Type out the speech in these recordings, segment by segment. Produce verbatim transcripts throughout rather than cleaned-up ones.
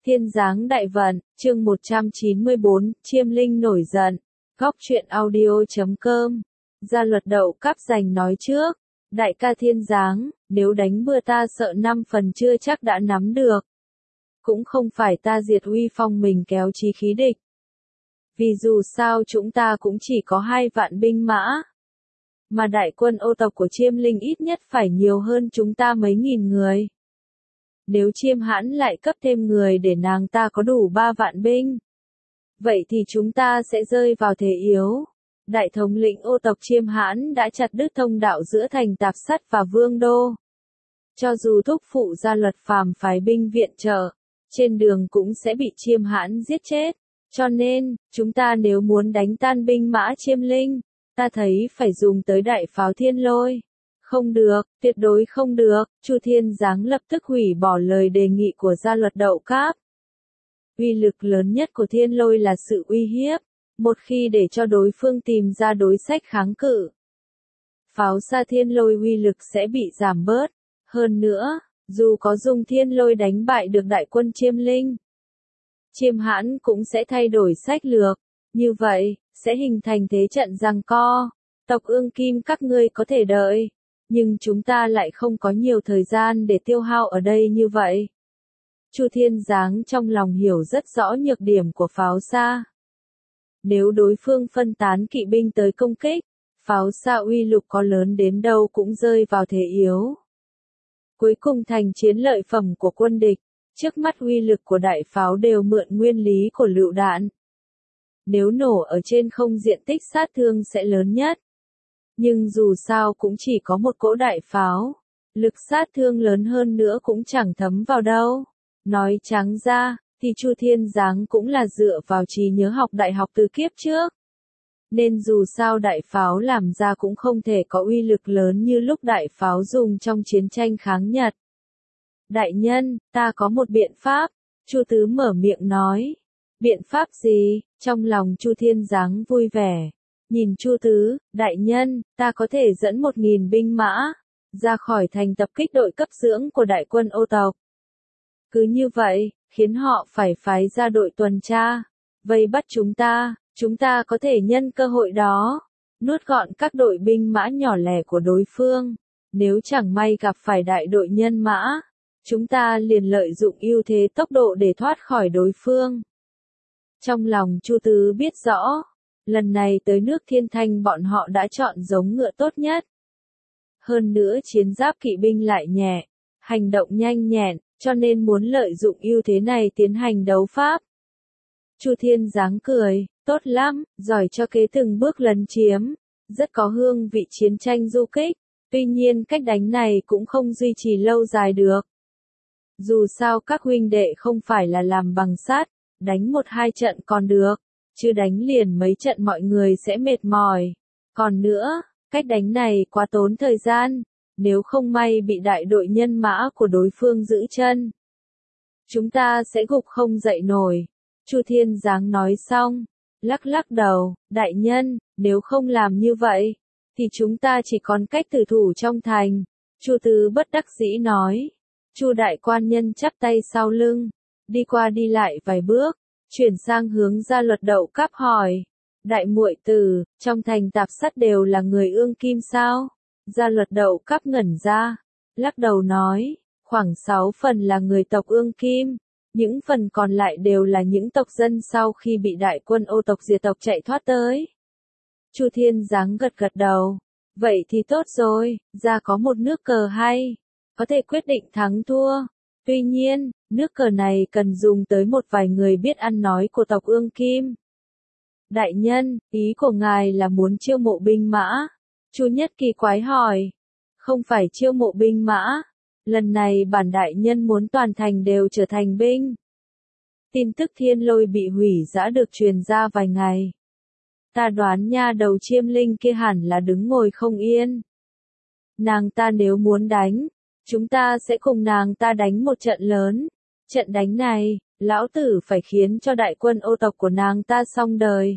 Thiên giáng đại vận, chương một trăm chín mươi bốn, Chiêm Linh nổi giận. Góc truyện audio chấm com. Gia Luật Đậu Cáp Dành nói trước. Đại ca thiên giáng, nếu đánh bừa ta sợ năm phần chưa chắc đã nắm được. Cũng không phải ta diệt uy phong mình kéo chí khí địch. Vì dù sao chúng ta cũng chỉ có hai vạn binh mã. Mà đại quân ô tộc của Chiêm Linh ít nhất phải nhiều hơn chúng ta mấy nghìn người. Nếu Chiêm Hãn lại cấp thêm người để nàng ta có đủ ba vạn binh. Vậy thì chúng ta sẽ rơi vào thế yếu. Đại thống lĩnh ô tộc Chiêm Hãn đã chặt đứt thông đạo giữa thành Tạp Sắt và Vương Đô. Cho dù thúc phụ Gia Luật phàm phái binh viện trợ, trên đường cũng sẽ bị Chiêm Hãn giết chết. Cho nên, chúng ta nếu muốn đánh tan binh mã Chiêm Linh, ta thấy phải dùng tới đại pháo thiên lôi. Không được, tuyệt đối không được, Chu Thiên Giáng lập tức hủy bỏ lời đề nghị của Gia Luật Đậu Cáp. Uy lực lớn nhất của thiên lôi là sự uy hiếp, một khi để cho đối phương tìm ra đối sách kháng cự. Pháo xa thiên lôi uy lực sẽ bị giảm bớt, hơn nữa, dù có dùng thiên lôi đánh bại được đại quân Chiêm Linh, Chiêm Hãn cũng sẽ thay đổi sách lược, như vậy, sẽ hình thành thế trận giằng co. Tộc Ương Kim các ngươi có thể đợi. Nhưng chúng ta lại không có nhiều thời gian để tiêu hao ở đây như vậy. Chu Thiên Giáng trong lòng hiểu rất rõ nhược điểm của pháo xa. Nếu đối phương phân tán kỵ binh tới công kích, pháo xa uy lực có lớn đến đâu cũng rơi vào thế yếu. Cuối cùng thành chiến lợi phẩm của quân địch, trước mắt uy lực của đại pháo đều mượn nguyên lý của lựu đạn. Nếu nổ ở trên không diện tích sát thương sẽ lớn nhất. Nhưng dù sao cũng chỉ có một cỗ đại pháo, lực sát thương lớn hơn nữa cũng chẳng thấm vào đâu. Nói trắng ra, thì Chu Thiên Giáng cũng là dựa vào trí nhớ học đại học từ kiếp trước. Nên dù sao đại pháo làm ra cũng không thể có uy lực lớn như lúc đại pháo dùng trong chiến tranh kháng Nhật. Đại nhân, ta có một biện pháp, Chu Tứ mở miệng nói. Biện pháp gì? Trong lòng Chu Thiên Giáng vui vẻ. Nhìn Chu Tứ, đại nhân, ta có thể dẫn một nghìn binh mã, ra khỏi thành tập kích đội cấp dưỡng của đại quân ô tộc. Cứ như vậy, khiến họ phải phái ra đội tuần tra, vây bắt chúng ta, chúng ta có thể nhân cơ hội đó, nuốt gọn các đội binh mã nhỏ lẻ của đối phương. Nếu chẳng may gặp phải đại đội nhân mã, chúng ta liền lợi dụng ưu thế tốc độ để thoát khỏi đối phương. Trong lòng Chu Tứ biết rõ. Lần này tới nước Thiên Thanh bọn họ đã chọn giống ngựa tốt nhất. Hơn nữa chiến giáp kỵ binh lại nhẹ, hành động nhanh nhẹn, cho nên muốn lợi dụng ưu thế này tiến hành đấu pháp. Chu Thiên Giáng cười, tốt lắm, giỏi cho kế từng bước lấn chiếm, rất có hương vị chiến tranh du kích, tuy nhiên cách đánh này cũng không duy trì lâu dài được. Dù sao các huynh đệ không phải là làm bằng sắt, đánh một hai trận còn được. Chứ đánh liền mấy trận mọi người sẽ mệt mỏi. Còn nữa, cách đánh này quá tốn thời gian, nếu không may bị đại đội nhân mã của đối phương giữ chân. Chúng ta sẽ gục không dậy nổi. Chu Thiên Giáng nói xong, lắc lắc đầu, đại nhân, nếu không làm như vậy, thì chúng ta chỉ còn cách tử thủ trong thành. Chu Tứ bất đắc dĩ nói. Chu đại quan nhân chắp tay sau lưng, đi qua đi lại vài bước. Chuyển sang hướng Gia Luật Đậu Cáp hỏi. Đại muội tử, trong thành Tạp Sắt đều là người Ương Kim sao? Gia Luật Đậu Cáp ngẩn ra, lắc đầu nói, khoảng sáu phần là người tộc Ương Kim, những phần còn lại đều là những tộc dân sau khi bị đại quân ô tộc diệt tộc chạy thoát tới. Chu Thiên Giáng gật gật đầu, vậy thì tốt rồi, gia có một nước cờ hay, có thể quyết định thắng thua. Tuy nhiên, nước cờ này cần dùng tới một vài người biết ăn nói của tộc Ương Kim. Đại nhân, ý của ngài là muốn chiêu mộ binh mã. Chu Nhất kỳ quái hỏi. Không phải chiêu mộ binh mã. Lần này bản đại nhân muốn toàn thành đều trở thành binh. Tin tức thiên lôi bị hủy đã được truyền ra vài ngày. Ta đoán nha đầu Chiêm Linh kia hẳn là đứng ngồi không yên. Nàng ta nếu muốn đánh, chúng ta sẽ cùng nàng ta đánh một trận lớn. Trận đánh này, lão tử phải khiến cho đại quân ô tộc của nàng ta xong đời.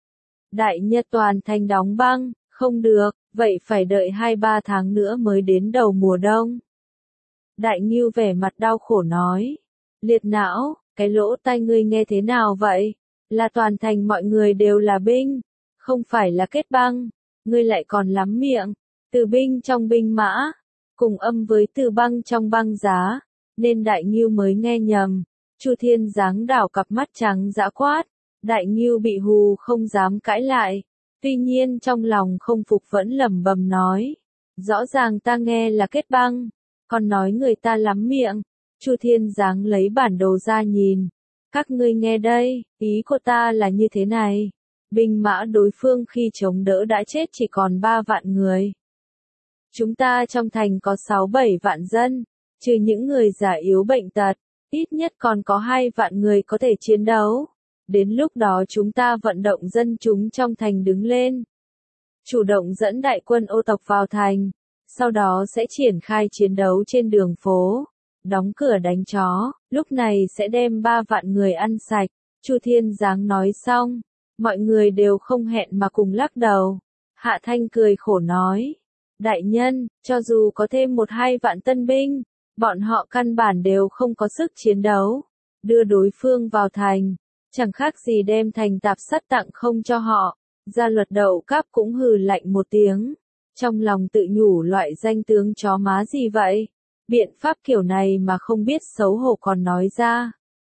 Đại Nhật toàn thành đóng băng, không được, vậy phải đợi hai ba tháng nữa mới đến đầu mùa đông. Đại Ngưu vẻ mặt đau khổ nói. Liệt não, Cái lỗ tai ngươi nghe thế nào vậy? Là toàn thành mọi người đều là binh, không phải là kết băng, ngươi lại còn lắm miệng, từ binh trong binh mã, cùng âm với từ băng trong băng giá, nên Đại Ngưu mới nghe nhầm. Chu Thiên Giáng đảo cặp mắt trắng dã quát, Đại Ngưu bị hù không dám cãi lại, tuy nhiên trong lòng không phục vẫn lẩm bẩm nói, rõ ràng ta nghe là kết băng, còn nói người ta lắm miệng. Chu Thiên Giáng lấy bản đồ ra nhìn, các ngươi nghe đây, ý của ta là như thế này, binh mã đối phương khi chống đỡ đã chết chỉ còn ba vạn người. Chúng ta trong thành có sáu bảy vạn dân, trừ những người già yếu bệnh tật, ít nhất còn có hai vạn người có thể chiến đấu. Đến lúc đó chúng ta vận động dân chúng trong thành đứng lên, chủ động dẫn đại quân ô tộc vào thành, sau đó sẽ triển khai chiến đấu trên đường phố, đóng cửa đánh chó, lúc này sẽ đem ba vạn người ăn sạch. Chu Thiên Giáng nói xong, mọi người đều không hẹn mà cùng lắc đầu. Hạ Thanh cười khổ nói, đại nhân, cho dù có thêm một hai vạn tân binh, bọn họ căn bản đều không có sức chiến đấu, đưa đối phương vào thành, chẳng khác gì đem thành tạp sắt tặng không cho họ. Gia Luật Đậu Cáp cũng hừ lạnh một tiếng, trong lòng tự nhủ loại danh tướng chó má gì vậy, biện pháp kiểu này mà không biết xấu hổ còn nói ra.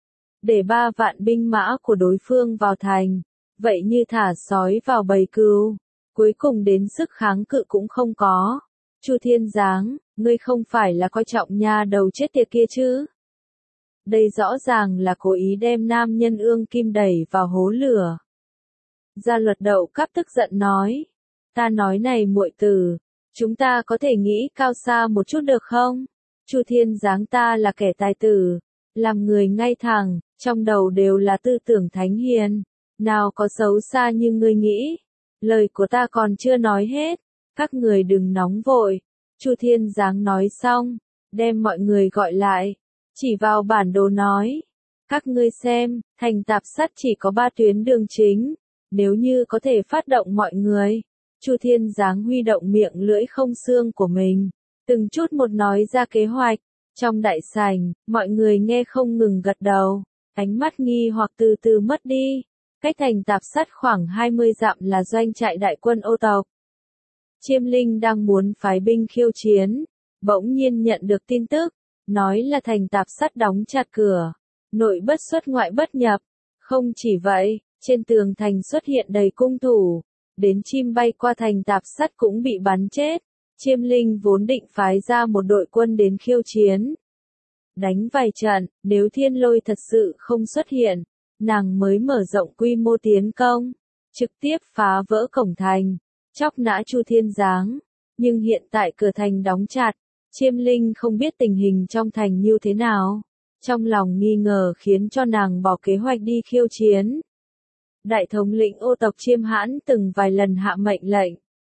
Để ba vạn binh mã của đối phương vào thành, vậy như thả sói vào bầy cừu, cuối cùng đến sức kháng cự cũng không có. Chu Thiên Giáng, ngươi không phải là coi trọng nha đầu chết tiệt kia chứ? Đây rõ ràng là cố ý đem nam nhân ương kim đẩy vào hố lửa. Gia Luật Đậu Cáp tức giận nói, ta nói này muội tử, chúng ta có thể nghĩ cao xa một chút được không? Chu Thiên Giáng ta là kẻ tài tử, làm người ngay thẳng, trong đầu đều là tư tưởng thánh hiền, nào có xấu xa như ngươi nghĩ. Lời của ta còn chưa nói hết, các người đừng nóng vội. Chu Thiên Giáng nói xong, đem mọi người gọi lại, chỉ vào bản đồ nói, các ngươi xem, thành tạp sắt chỉ có ba tuyến đường chính, nếu như có thể phát động mọi người. Chu Thiên Giáng huy động miệng lưỡi không xương của mình, từng chút một nói ra kế hoạch. Trong đại sảnh, mọi người nghe không ngừng gật đầu, ánh mắt nghi hoặc từ từ mất đi. Cách thành tạp sắt khoảng hai mươi dặm là doanh trại đại quân ô tộc. Chiêm Linh đang muốn phái binh khiêu chiến, bỗng nhiên nhận được tin tức, nói là thành tạp sắt đóng chặt cửa, nội bất xuất ngoại bất nhập. Không chỉ vậy, trên tường thành xuất hiện đầy cung thủ, đến chim bay qua thành tạp sắt cũng bị bắn chết. Chiêm Linh vốn định phái ra một đội quân đến khiêu chiến, đánh vài trận, nếu Thiên Lôi thật sự không xuất hiện, nàng mới mở rộng quy mô tiến công, trực tiếp phá vỡ cổng thành, chóc nã Chu Thiên Giáng. Nhưng hiện tại cửa thành đóng chặt, Chiêm Linh không biết tình hình trong thành như thế nào, trong lòng nghi ngờ khiến cho nàng bỏ kế hoạch đi khiêu chiến. Đại thống lĩnh ô tộc Chiêm Hãn từng vài lần hạ mệnh lệnh,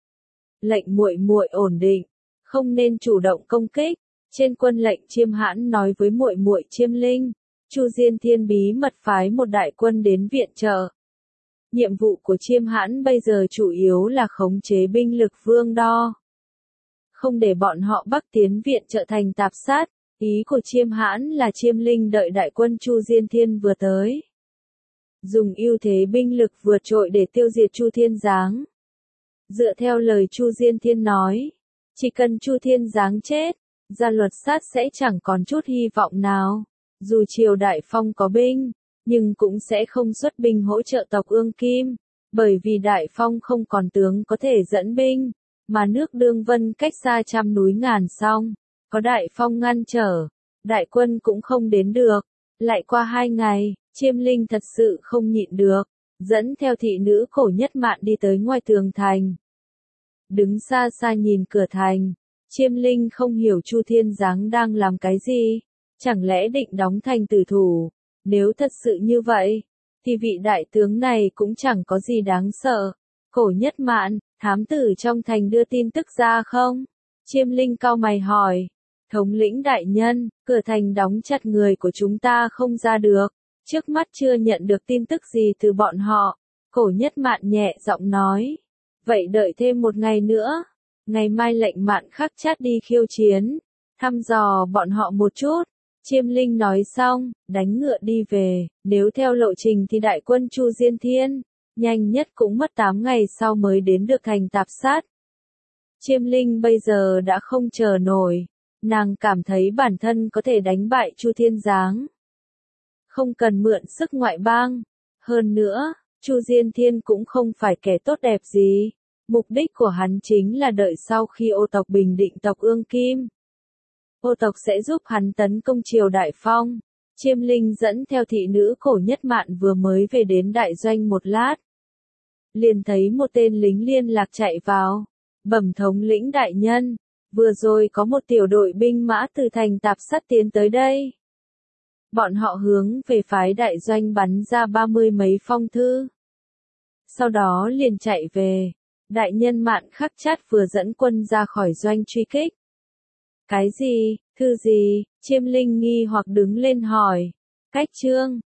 lệnh muội muội ổn định, không nên chủ động công kích. Trên quân lệnh Chiêm Hãn nói với muội muội Chiêm Linh, Chu Diên Thiên bí mật phái một đại quân đến viện trợ. Nhiệm vụ của Chiêm Hãn bây giờ chủ yếu là khống chế binh lực Vương Đo, không để bọn họ bắc tiến viện trợ thành tạp sát. Ý của Chiêm Hãn là Chiêm Linh đợi đại quân Chu Diên Thiên vừa tới, dùng ưu thế binh lực vượt trội để tiêu diệt Chu Thiên Giáng. Dựa theo lời Chu Diên Thiên nói, chỉ cần Chu Thiên Giáng chết, Gia Luật Sát sẽ chẳng còn chút hy vọng nào. Dù triều Đại Phong có binh, nhưng cũng sẽ không xuất binh hỗ trợ tộc Ương Kim, bởi vì Đại Phong không còn tướng có thể dẫn binh, mà nước Đương Vân cách xa trăm núi ngàn sông, có Đại Phong ngăn trở, đại quân cũng không đến được. Lại qua hai ngày, Chiêm Linh thật sự không nhịn được, dẫn theo thị nữ Cổ Nhất Mạn đi tới ngoài tường thành. Đứng xa xa nhìn cửa thành, Chiêm Linh không hiểu Chu Thiên Giáng đang làm cái gì, chẳng lẽ định đóng thành tử thủ? Nếu thật sự như vậy, thì vị đại tướng này cũng chẳng có gì đáng sợ. Cổ Nhất Mạn, thám tử trong thành đưa tin tức ra không? Chiêm Linh cau mày hỏi. Thống lĩnh đại nhân, cửa thành đóng chặt, người của chúng ta không ra được, trước mắt chưa nhận được tin tức gì từ bọn họ. Cổ Nhất Mạn nhẹ giọng nói. Vậy đợi thêm một ngày nữa, ngày mai lệnh Mạn Khắc Chát đi khiêu chiến, thăm dò bọn họ một chút. Chiêm Linh nói xong, đánh ngựa đi về, nếu theo lộ trình thì đại quân Chu Diên Thiên, nhanh nhất cũng mất tám ngày sau mới đến được thành Tạp Sát. Chiêm Linh bây giờ đã không chờ nổi, nàng cảm thấy bản thân có thể đánh bại Chu Thiên Giáng. Không cần mượn sức ngoại bang. Hơn nữa, Chu Diên Thiên cũng không phải kẻ tốt đẹp gì. Mục đích của hắn chính là đợi sau khi ô tộc bình định tộc Ương Kim. Ô tộc sẽ giúp hắn tấn công triều Đại Phong. Chiêm Linh dẫn theo thị nữ Cổ Nhất Mạn vừa mới về đến đại doanh một lát. Liền thấy một tên lính liên lạc chạy vào. Bẩm thống lĩnh đại nhân, vừa rồi có một tiểu đội binh mã từ thành Tạp Sát tiến tới đây. Bọn họ hướng về phái đại doanh bắn ra ba mươi mấy phong thư. Sau đó liền chạy về. Đại nhân Mạn Khắc Chát vừa dẫn quân ra khỏi doanh truy kích. Cái gì, thư gì? Chiêm Linh nghi hoặc đứng lên hỏi. Cách chương